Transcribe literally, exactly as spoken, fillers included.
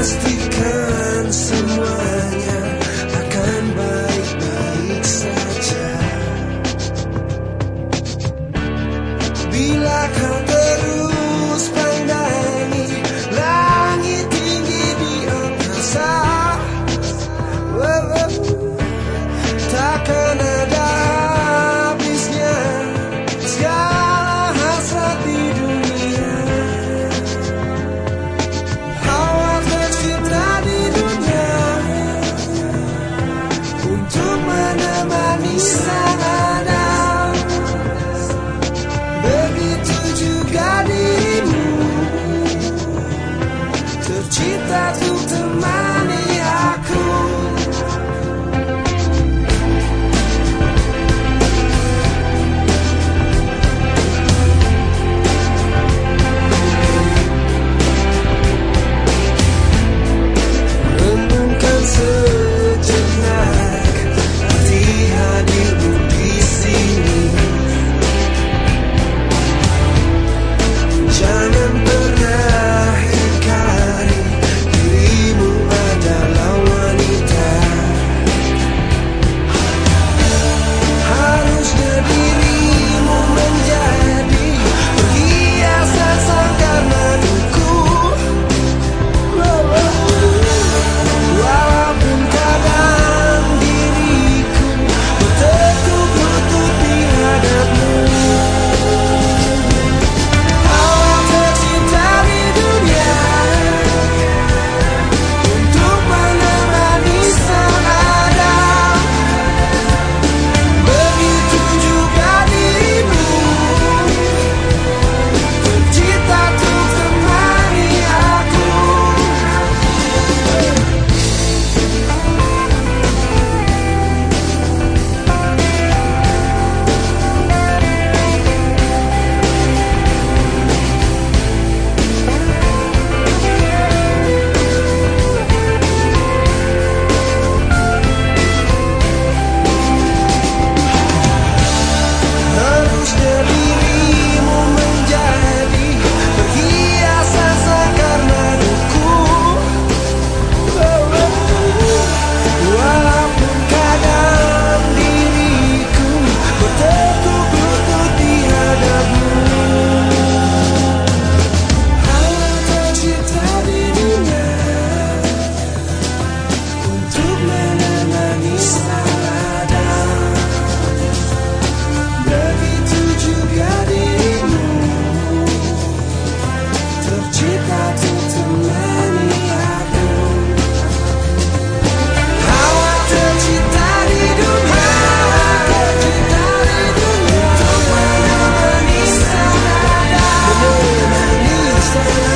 pastikan semuanya akan baik-baik saja. Bila kau terus pandangi langit tinggi di angkasa, oh, oh, takkan ada habisnya segala hasrat di dunia. Awal tercipta di dunia untuk menemani sang Adam. Begitu juga dirimu, tercipta untuk temani aku. Renungkan sejenak arti hadirmu di sini. Jangan pernah ingkari dirimu adalah wanita. Harusnya dirimu menjadi perhiasan sangkar maduku. Walaupun kadang diriku bertekuk lutut di hadapmu. Awal tercipta di dunia untuk menemani sang Adam. Begitu juga dirimu, tercipta untuk temani aku. Harusnya dirimu menjadi perhiasan sangkar maduku. Walaupun kadang diriku bertekuk lutut di hadapmu. Awal tercipta di dunia untuk menemani sang Adam. Begitu juga dirimu, tercipta untuk temani aku. Awal tercipta di dunia, tercipta di dunia untuk menemani sang Adam. Menemani sang